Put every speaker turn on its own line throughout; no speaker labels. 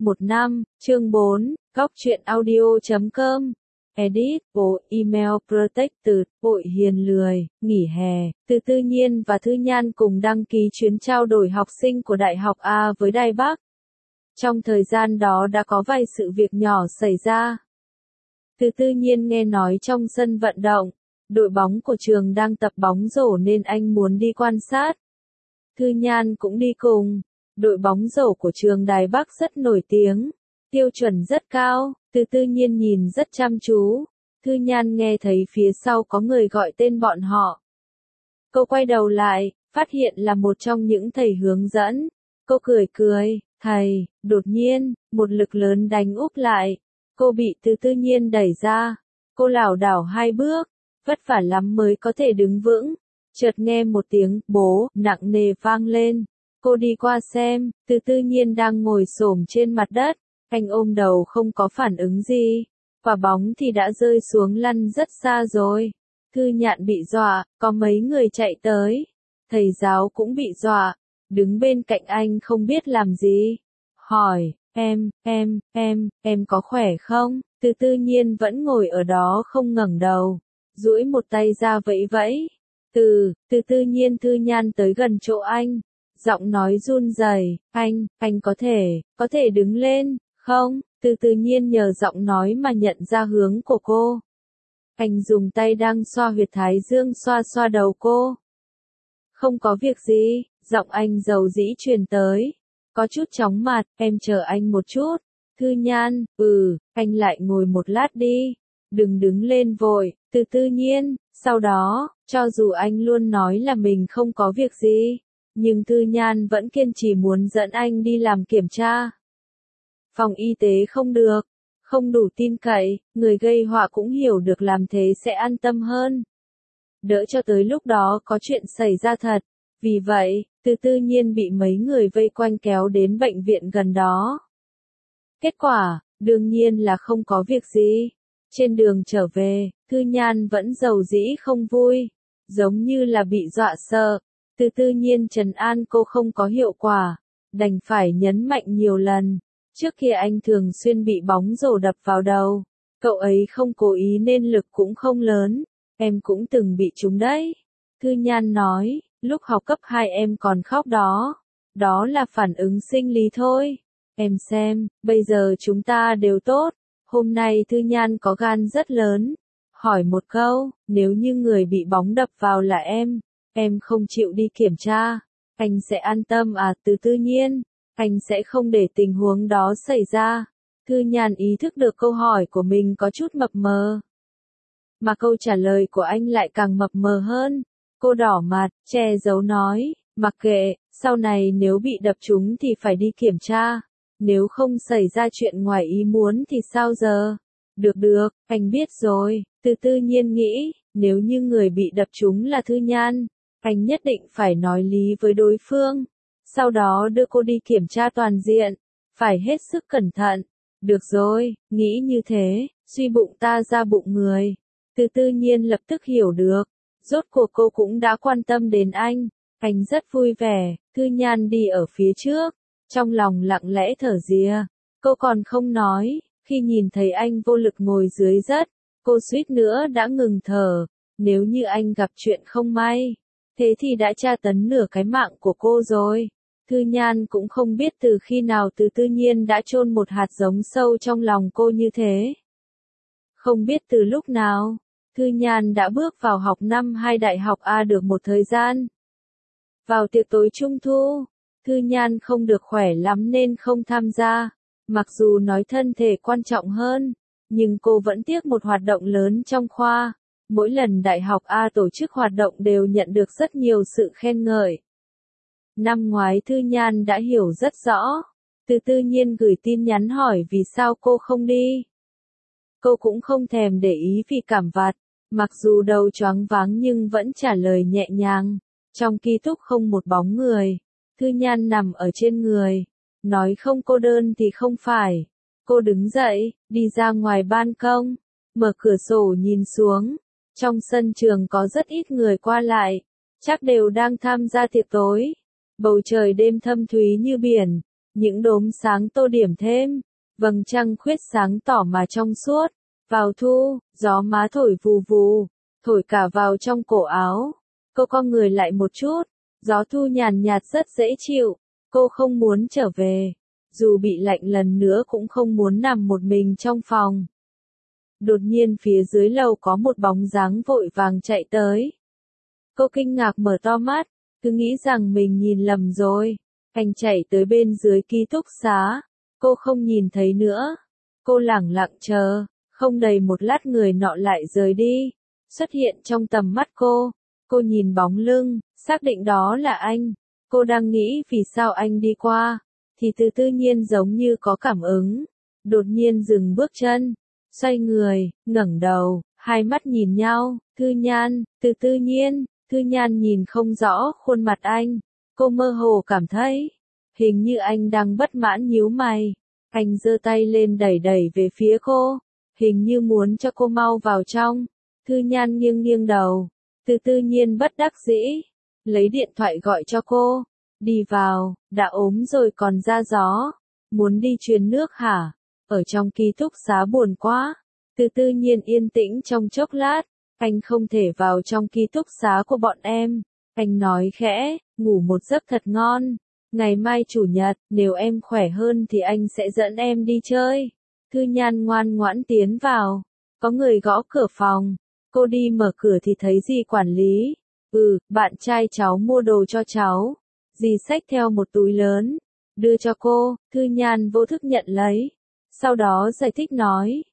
1 năm, chương 4, góc truyện audio.com. Edit, bộ, email protected, Bội Hiền lười, nghỉ hè, Từ Tư Nhiên và Thư Nhan cùng đăng ký chuyến trao đổi học sinh của Đại học A với Đài Bắc. Trong thời gian đó đã có vài sự việc nhỏ xảy ra. Từ Tư Nhiên nghe nói trong sân vận động, đội bóng của trường đang tập bóng rổ nên anh muốn đi quan sát. Thư Nhan cũng đi cùng. Đội bóng rổ của trường Đài Bắc rất nổi tiếng, tiêu chuẩn rất cao. Từ Tư Nhiên nhìn rất chăm chú. Thư Nhan nghe thấy phía sau có người gọi tên bọn họ. Cô quay đầu lại, phát hiện là một trong những thầy hướng dẫn. Cô cười cười, thầy, đột nhiên, một lực lớn đánh úp lại. Cô bị Từ Tư Nhiên đẩy ra. Cô lảo đảo 2 bước, vất vả lắm mới có thể đứng vững. Chợt nghe một tiếng bố nặng nề vang lên. Cô đi qua xem, Từ Tư Nhiên đang ngồi xổm trên mặt đất. Anh ôm đầu không có phản ứng gì. Quả bóng thì đã rơi xuống lăn rất xa rồi. Thư Nhạn bị dọa, có mấy người chạy tới. Thầy giáo cũng bị dọa, đứng bên cạnh anh không biết làm gì. Hỏi, em có khỏe không? Từ Tư Nhiên vẫn ngồi ở đó không ngẩng đầu, duỗi một tay ra vẫy vẫy. Từ Tư Nhiên Thư Nhan tới gần chỗ anh, giọng nói run rẩy, anh có thể đứng lên, không? Từ Tư Nhiên nhờ giọng nói mà nhận ra hướng của cô. Anh dùng tay đang xoa huyệt thái dương xoa xoa đầu cô. Không có việc gì, giọng anh dầu dĩ truyền tới. Có chút chóng mặt, em chờ anh một chút. Thư Nhan, anh lại ngồi một lát đi. Đừng đứng lên vội. Từ Tư Nhiên, sau đó, cho dù anh luôn nói là mình không có việc gì, nhưng Thư Nhan vẫn kiên trì muốn dẫn anh đi làm kiểm tra. Phòng y tế không được, không đủ tin cậy, người gây họa cũng hiểu được làm thế sẽ an tâm hơn. Đỡ cho tới lúc đó có chuyện xảy ra thật. Vì vậy, Từ Tư Nhiên bị mấy người vây quanh kéo đến bệnh viện gần đó. Kết quả, đương nhiên là không có việc gì. Trên đường trở về, Thư Nhan vẫn dầu dĩ không vui, giống như là bị dọa sợ. Từ Tư Nhiên trấn an cô không có hiệu quả, đành phải nhấn mạnh nhiều lần. Trước kia anh thường xuyên bị bóng rổ đập vào đầu, cậu ấy không cố ý nên lực cũng không lớn, em cũng từng bị trúng đấy. Thư Nhan nói, lúc học cấp 2 em còn khóc đó, đó là phản ứng sinh lý thôi. Em xem, bây giờ chúng ta đều tốt. Hôm nay Thư Nhan có gan rất lớn, hỏi một câu, nếu như người bị bóng đập vào là em không chịu đi kiểm tra, anh sẽ an tâm à? Từ Tư Nhiên, anh sẽ không để tình huống đó xảy ra. Thư Nhan ý thức được câu hỏi của mình có chút mập mờ, mà câu trả lời của anh lại càng mập mờ hơn. Cô đỏ mặt, che giấu nói, mặc kệ, sau này nếu bị đập trúng thì phải đi kiểm tra. Nếu không xảy ra chuyện ngoài ý muốn thì sao giờ? Được, anh biết rồi. Từ Tư Nhiên nghĩ, nếu như người bị đập trúng là Thư Nhan, anh nhất định phải nói lý với đối phương. Sau đó đưa cô đi kiểm tra toàn diện, phải hết sức cẩn thận. Được rồi, nghĩ như thế, suy bụng ta ra bụng người. Từ Tư Nhiên lập tức hiểu được, rốt cuộc cô cũng đã quan tâm đến anh rất vui vẻ. Thư Nhan đi ở phía trước, trong lòng lặng lẽ thở rìa. Cô còn không nói, khi nhìn thấy anh vô lực ngồi dưới đất, cô suýt nữa đã ngừng thở. Nếu như anh gặp chuyện không may, thế thì đã tra tấn nửa cái mạng của cô rồi. Thư Nhan cũng không biết từ khi nào Từ Tư Nhiên đã chôn một hạt giống sâu trong lòng cô như thế. Không biết từ lúc nào, Thư Nhan đã bước vào học năm 2 Đại học A được một thời gian. Vào tiệc tối Trung thu, Thư Nhan không được khỏe lắm nên không tham gia. Mặc dù nói thân thể quan trọng hơn, nhưng cô vẫn tiếc một hoạt động lớn trong khoa. Mỗi lần Đại học A tổ chức hoạt động đều nhận được rất nhiều sự khen ngợi. Năm ngoái Thư Nhan đã hiểu rất rõ. Từ Tư Nhiên gửi tin nhắn hỏi vì sao cô không đi. Cô cũng không thèm để ý vì cảm vặt, mặc dù đầu choáng váng nhưng vẫn trả lời nhẹ nhàng. Trong ký túc không một bóng người. Thư Nhan nằm ở trên người, nói không cô đơn thì không phải. Cô đứng dậy, đi ra ngoài ban công, mở cửa sổ nhìn xuống. Trong sân trường có rất ít người qua lại, chắc đều đang tham gia tiệc tối. Bầu trời đêm thâm thúy như biển, những đốm sáng tô điểm thêm, vầng trăng khuyết sáng tỏ mà trong suốt. Vào thu, gió má thổi vù vù, thổi cả vào trong cổ áo. Cô co người lại một chút, gió thu nhàn nhạt rất dễ chịu, cô không muốn trở về. Dù bị lạnh lần nữa cũng không muốn nằm một mình trong phòng. Đột nhiên phía dưới lầu có một bóng dáng vội vàng chạy tới. Cô kinh ngạc mở to mắt, cứ nghĩ rằng mình nhìn lầm rồi. Anh chạy tới bên dưới ký túc xá, cô không nhìn thấy nữa. Cô lẳng lặng chờ, không đầy một lát người nọ lại rời đi, xuất hiện trong tầm mắt cô. Cô nhìn bóng lưng, xác định đó là anh. Cô đang nghĩ vì sao anh đi qua, thì từ tự nhiên giống như có cảm ứng. Đột nhiên dừng bước chân, xoay người, ngẩng đầu, hai mắt nhìn nhau, Thư Nhan, từ tự nhiên, Thư Nhan nhìn không rõ khuôn mặt anh. Cô mơ hồ cảm thấy, hình như anh đang bất mãn nhíu mày. Anh giơ tay lên đẩy đẩy về phía cô, hình như muốn cho cô mau vào trong. Thư Nhan nghiêng nghiêng đầu, từ tự nhiên bất đắc dĩ, lấy điện thoại gọi cho cô. Đi vào, đã ốm rồi còn ra gió. Muốn đi truyền nước hả? Ở trong ký túc xá buồn quá. Từ tự nhiên yên tĩnh trong chốc lát. Anh không thể vào trong ký túc xá của bọn em. Anh nói khẽ, ngủ một giấc thật ngon. Ngày mai chủ nhật, nếu em khỏe hơn thì anh sẽ dẫn em đi chơi. Thư Nhan ngoan ngoãn tiến vào. Có người gõ cửa phòng. Cô đi mở cửa thì thấy dì quản lý. Bạn trai cháu mua đồ cho cháu. Dì xách theo một túi lớn, đưa cho cô. Thư Nhan vô thức nhận lấy. Sau đó giải thích nói.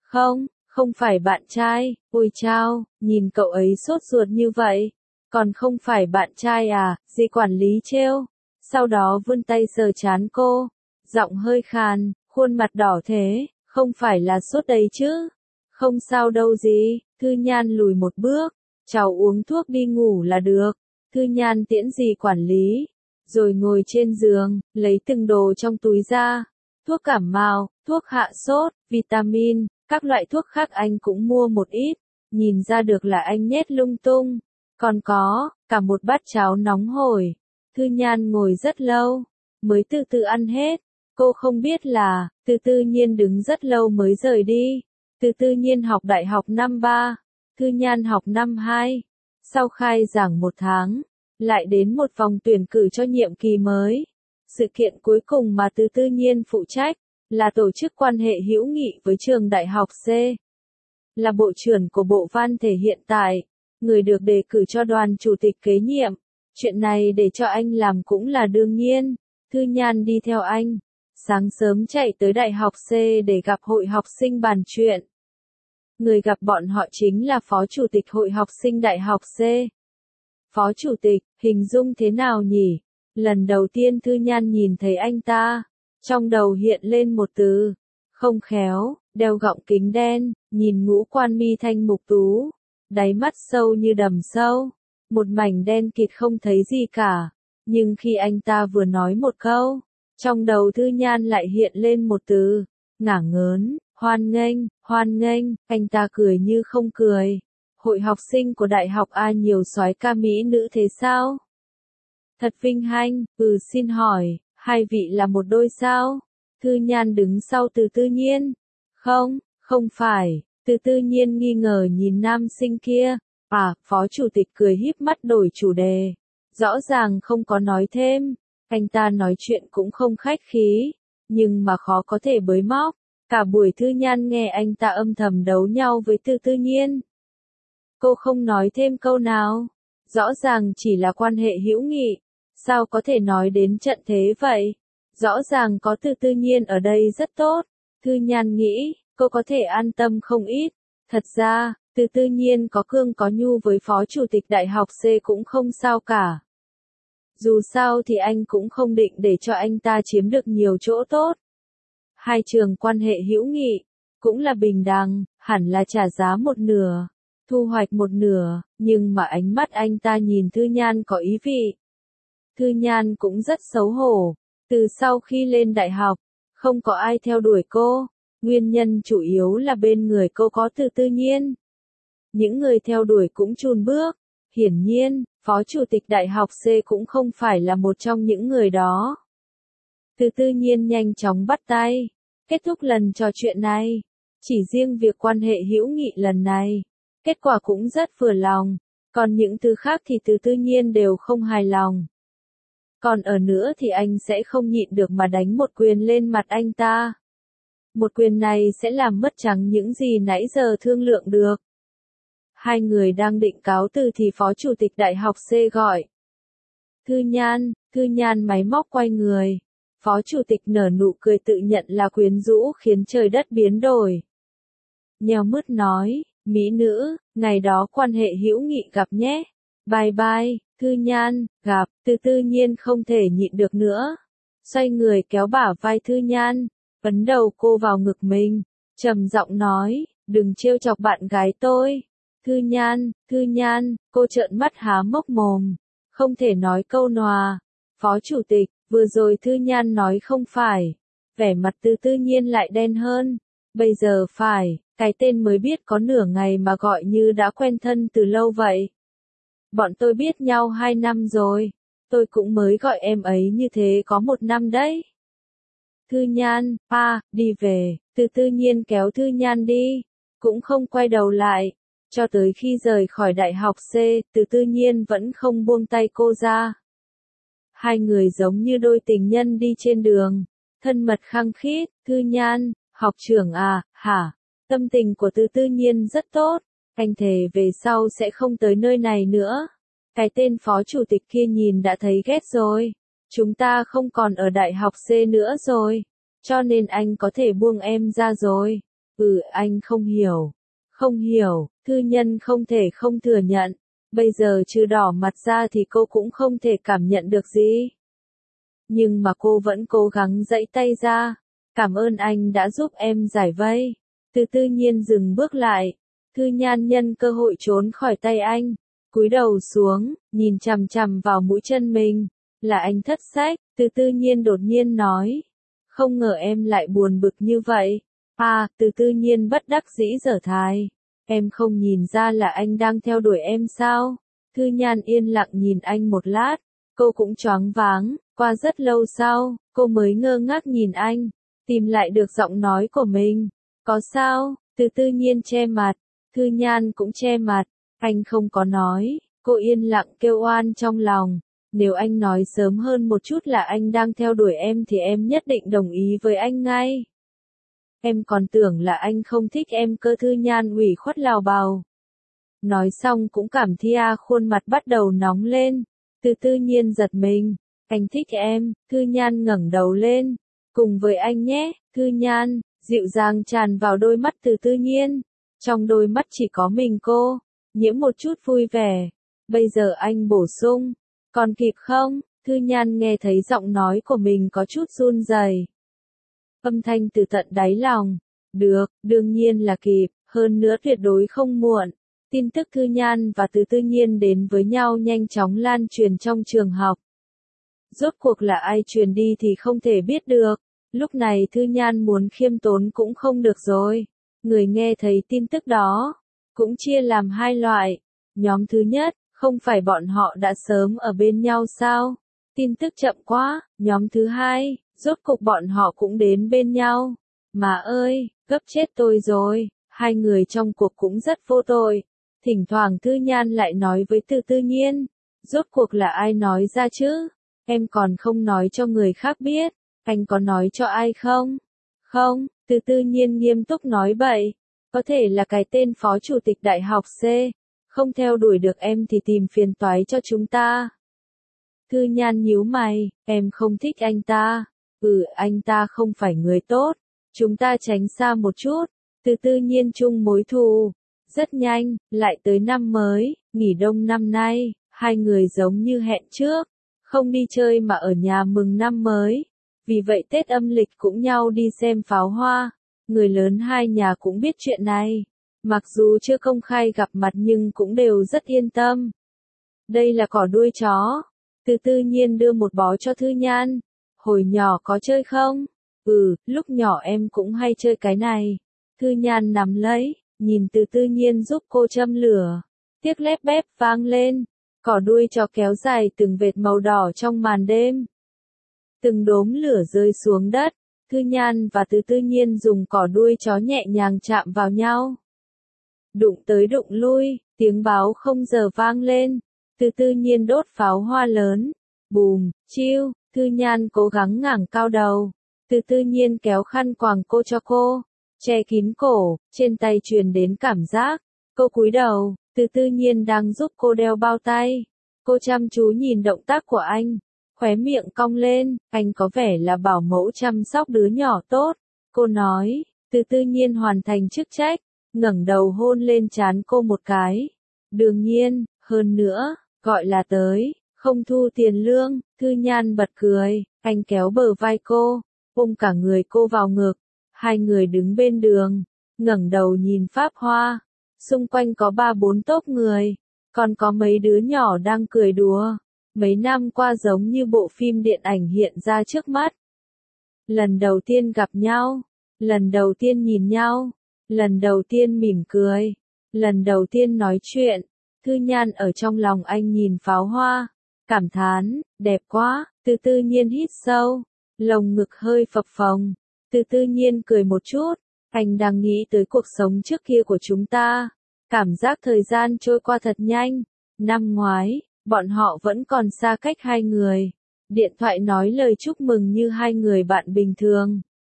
Không phải bạn trai. Ôi chao, nhìn cậu ấy sốt ruột như vậy. Còn không phải bạn trai à? Dì quản lý trêu. Sau đó vươn tay sờ trán cô. Giọng hơi khàn, khuôn mặt đỏ thế. Không phải là sốt đấy chứ? Không sao đâu dì. Thư Nhan lùi một bước. Cháu uống thuốc đi ngủ là được. Thư Nhan tiễn dì quản lý. Rồi ngồi trên giường, lấy từng đồ trong túi ra. Thuốc cảm mào, thuốc hạ sốt, vitamin, các loại thuốc khác anh cũng mua một ít. Nhìn ra được là anh nhét lung tung. Còn có, cả một bát cháo nóng hổi. Thư Nhan ngồi rất lâu, mới từ từ ăn hết. Cô không biết là, từ tự nhiên đứng rất lâu mới rời đi. Từ tự nhiên học đại học năm 3, Thư Nhan học năm 2. Sau khai giảng một tháng, lại đến một vòng tuyển cử cho nhiệm kỳ mới. Sự kiện cuối cùng mà từ tự nhiên phụ trách, là tổ chức quan hệ hữu nghị với trường đại học C. Là bộ trưởng của bộ văn thể hiện tại, người được đề cử cho đoàn chủ tịch kế nhiệm. Chuyện này để cho anh làm cũng là đương nhiên. Thư Nhan đi theo anh, sáng sớm chạy tới đại học C để gặp hội học sinh bàn chuyện. Người gặp bọn họ chính là phó chủ tịch hội học sinh đại học C. Phó chủ tịch, hình dung thế nào nhỉ? Lần đầu tiên Thư Nhan nhìn thấy anh ta, trong đầu hiện lên một từ, không khéo. Đeo gọng kính đen, nhìn ngũ quan mi thanh mục tú, đáy mắt sâu như đầm sâu, một mảnh đen kịt không thấy gì cả. Nhưng khi anh ta vừa nói một câu, trong đầu Thư Nhan lại hiện lên một từ, ngả ngớn. Hoan nghênh, anh ta cười như không cười. Hội học sinh của đại học A nhiều soái ca mỹ nữ thế sao? Thật vinh hạnh, xin hỏi, hai vị là một đôi sao? Thư Nhan đứng sau từ tự nhiên. Không phải, từ tự nhiên nghi ngờ nhìn nam sinh kia. Phó chủ tịch cười híp mắt đổi chủ đề. Rõ ràng không có nói thêm. Anh ta nói chuyện cũng không khách khí, nhưng mà khó có thể bới móc. Cả buổi Thư Nhan nghe anh ta âm thầm đấu nhau với từ tự nhiên. Cô không nói thêm câu nào. Rõ ràng chỉ là quan hệ hữu nghị. Sao có thể nói đến trận thế vậy? Rõ ràng có từ tự nhiên ở đây rất tốt. Thư Nhan nghĩ, cô có thể an tâm không ít. Thật ra, từ tự nhiên có cương có nhu với phó chủ tịch đại học C cũng không sao cả. Dù sao thì anh cũng không định để cho anh ta chiếm được nhiều chỗ tốt. Hai trường quan hệ hữu nghị, cũng là bình đẳng, hẳn là trả giá một nửa, thu hoạch một nửa, nhưng mà ánh mắt anh ta nhìn Thư Nhan có ý vị. Thư Nhan cũng rất xấu hổ, từ sau khi lên đại học, không có ai theo đuổi cô, nguyên nhân chủ yếu là bên người cô có từ tự nhiên. Những người theo đuổi cũng chùn bước, hiển nhiên, phó chủ tịch đại học C cũng không phải là một trong những người đó. Từ Tư Nhiên nhanh chóng bắt tay. Kết thúc lần trò chuyện này. Chỉ riêng việc quan hệ hữu nghị lần này. Kết quả cũng rất vừa lòng. Còn những thứ khác thì Từ Tư Nhiên đều không hài lòng. Còn ở nữa thì anh sẽ không nhịn được mà đánh một quyền lên mặt anh ta. Một quyền này sẽ làm mất trắng những gì nãy giờ thương lượng được. Hai người đang định cáo từ thì Phó Chủ tịch Đại học C gọi. Thư Nhan máy móc quay người. Phó Chủ tịch nở nụ cười tự nhận là quyến rũ khiến trời đất biến đổi. Nheo mứt nói, mỹ nữ, ngày đó quan hệ hữu nghị gặp nhé. Bye bye, Thư Nhan, gặp, Từ Tư Nhiên không thể nhịn được nữa. Xoay người kéo bả vai Thư Nhan, ấn đầu cô vào ngực mình, trầm giọng nói, đừng trêu chọc bạn gái tôi. Thư Nhan, cô trợn mắt há mốc mồm, không thể nói câu nòa. Phó Chủ tịch, vừa rồi Thư Nhan nói không phải. Vẻ mặt Từ Tư Nhiên lại đen hơn. Bây giờ phải, cái tên mới biết có nửa ngày mà gọi như đã quen thân từ lâu vậy. Bọn tôi biết nhau 2 năm rồi. Tôi cũng mới gọi em ấy như thế có 1 năm đấy. Thư Nhan, đi về. Từ Tư Nhiên kéo Thư Nhan đi. Cũng không quay đầu lại. Cho tới khi rời khỏi đại học C, Từ Tư Nhiên vẫn không buông tay cô ra. Hai người giống như đôi tình nhân đi trên đường. Thân mật khăng khít. Thư Nhan, học trưởng à, hả? Tâm tình của Từ Tư Nhiên rất tốt. Anh thề về sau sẽ không tới nơi này nữa. Cái tên Phó Chủ tịch kia nhìn đã thấy ghét rồi. Chúng ta không còn ở đại học C nữa rồi. Cho nên anh có thể buông em ra rồi. Anh không hiểu. Không hiểu, Thư Nhân không thể không thừa nhận. Bây giờ trừ đỏ mặt ra thì cô cũng không thể cảm nhận được gì. Nhưng mà cô vẫn cố gắng giãy tay ra. Cảm ơn anh đã giúp em giải vây. Từ Tư Nhiên dừng bước lại. Thư Nhan nhân cơ hội trốn khỏi tay anh. Cúi đầu xuống, nhìn chằm chằm vào mũi chân mình. Là anh thất sách, Từ Tư Nhiên đột nhiên nói. Không ngờ em lại buồn bực như vậy. Từ Tư Nhiên bất đắc dĩ giở thái. Em không nhìn ra là anh đang theo đuổi em sao? Thư Nhan yên lặng nhìn anh một lát. Cô cũng choáng váng, qua rất lâu sau, cô mới ngơ ngác nhìn anh. Tìm lại được giọng nói của mình. Có sao? Từ Tư Nhiên che mặt. Thư Nhan cũng che mặt. Anh không có nói. Cô yên lặng kêu oan trong lòng. Nếu anh nói sớm hơn một chút là anh đang theo đuổi em thì em nhất định đồng ý với anh ngay. Em còn tưởng là anh không thích em cơ. Thư Nhan ủy khuất lào bào. Nói xong cũng cảm thia khuôn mặt bắt đầu nóng lên. Từ Tư Nhiên giật mình. Anh thích em. Thư Nhan ngẩng đầu lên. Cùng với anh nhé. Thư Nhan, dịu dàng tràn vào đôi mắt Từ Tư Nhiên. Trong đôi mắt chỉ có mình cô. Nhiễm một chút vui vẻ. Bây giờ anh bổ sung. Còn kịp không? Thư Nhan nghe thấy giọng nói của mình có chút run rẩy. Âm thanh từ tận đáy lòng. Được, đương nhiên là kịp, hơn nữa tuyệt đối không muộn. Tin tức Thư Nhan và Từ Tư Nhiên đến với nhau nhanh chóng lan truyền trong trường học. Rốt cuộc là ai truyền đi thì không thể biết được. Lúc này Thư Nhan muốn khiêm tốn cũng không được rồi. Người nghe thấy tin tức đó, cũng chia làm 2 loại. Nhóm thứ nhất, không phải bọn họ đã sớm ở bên nhau sao? Tin tức chậm quá. Nhóm thứ hai, rốt cục bọn họ cũng đến bên nhau. Mà ơi, gấp chết tôi rồi. Hai người trong cuộc cũng rất vô tội. Thỉnh thoảng Thư Nhan lại nói với Từ Tư Nhiên. Rốt cuộc là ai nói ra chứ? Em còn không nói cho người khác biết. Anh có nói cho ai không? Không, Từ Tư Nhiên nghiêm túc nói bậy. Có thể là cái tên Phó Chủ tịch Đại học C. Không theo đuổi được em thì tìm phiền toái cho chúng ta. Thư Nhan nhíu mày, em không thích anh ta. Anh ta không phải người tốt. Chúng ta tránh xa một chút. Từ Tư Nhiên chung mối thù. Rất nhanh, lại tới năm mới, nghỉ đông năm nay, hai người giống như hẹn trước. Không đi chơi mà ở nhà mừng năm mới. Vì vậy Tết âm lịch cũng nhau đi xem pháo hoa. Người lớn hai nhà cũng biết chuyện này. Mặc dù chưa công khai gặp mặt nhưng cũng đều rất yên tâm. Đây là cỏ đuôi chó. Từ Tư Nhiên đưa một bó cho Thư Nhan. Hồi nhỏ có chơi không? Lúc nhỏ em cũng hay chơi cái này. Thư Nhan nắm lấy, nhìn Từ Tư Nhiên giúp cô châm lửa. Tiếc lép bép vang lên. Cỏ đuôi chó kéo dài từng vệt màu đỏ trong màn đêm. Từng đốm lửa rơi xuống đất, Thư Nhan và Từ Tư Nhiên dùng cỏ đuôi chó nhẹ nhàng chạm vào nhau. Đụng tới đụng lui, tiếng báo không giờ vang lên. Từ Tư Nhiên đốt pháo hoa lớn. Bùm, chiu, Thư Nhan cố gắng ngẩng cao đầu. Từ Tư Nhiên kéo khăn quàng cô cho cô, che kín cổ, trên tay truyền đến cảm giác. Cô cúi đầu, Từ Tư Nhiên đang giúp cô đeo bao tay. Cô chăm chú nhìn động tác của anh, khóe miệng cong lên, anh có vẻ là bảo mẫu chăm sóc đứa nhỏ tốt. Cô nói, Từ Tư Nhiên hoàn thành chức trách, ngẩng đầu hôn lên trán cô một cái. Đương nhiên, hơn nữa, gọi là tới, không thu tiền lương. Thư Nhan bật cười, anh kéo bờ vai cô, ôm cả người cô vào ngực. Hai người đứng bên đường, ngẩng đầu nhìn Pháp Hoa. Xung quanh có 3-4 tốp người, còn có mấy đứa nhỏ đang cười đùa. Mấy năm qua giống như bộ phim điện ảnh hiện ra trước mắt. Lần đầu tiên gặp nhau, lần đầu tiên nhìn nhau, lần đầu tiên mỉm cười, lần đầu tiên nói chuyện. Thư Nhan ở trong lòng anh nhìn pháo hoa, cảm thán, đẹp quá. Từ Tư Nhiên hít sâu, lồng ngực hơi phập phồng. Từ Tư Nhiên cười một chút, anh đang nghĩ tới cuộc sống trước kia của chúng ta. Cảm giác thời gian trôi qua thật nhanh. Năm ngoái, bọn họ vẫn còn xa cách hai người. Điện thoại nói lời chúc mừng như hai người bạn bình thường.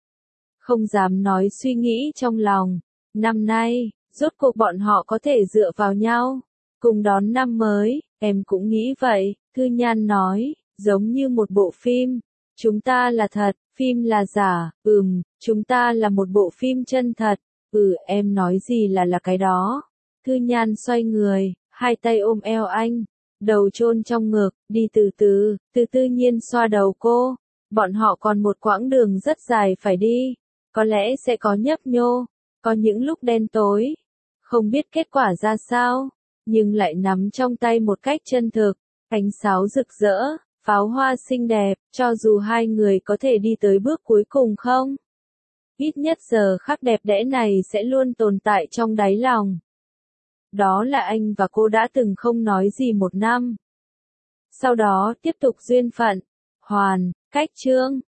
Không dám nói suy nghĩ trong lòng. Năm nay, rốt cuộc bọn họ có thể dựa vào nhau, cùng đón năm mới. Em cũng nghĩ vậy, Thư Nhan nói, giống như một bộ phim. Chúng ta là thật, phim là giả. Chúng ta là một bộ phim chân thật. Em nói gì là cái đó. Thư Nhan xoay người, hai tay ôm eo anh, đầu chôn trong ngực, đi từ từ. Từ Tư Nhiên xoa đầu cô. Bọn họ còn một quãng đường rất dài phải đi. Có lẽ sẽ có nhấp nhô, có những lúc đen tối, không biết kết quả ra sao, nhưng lại nắm trong tay một cách chân thực. Ánh sáo rực rỡ, pháo hoa xinh đẹp, cho dù hai người có thể đi tới bước cuối cùng không, ít nhất giờ khắc đẹp đẽ này sẽ luôn tồn tại trong đáy lòng. Đó là anh và cô đã từng không nói gì một năm. Sau đó tiếp tục duyên phận, hoàn, cách chương.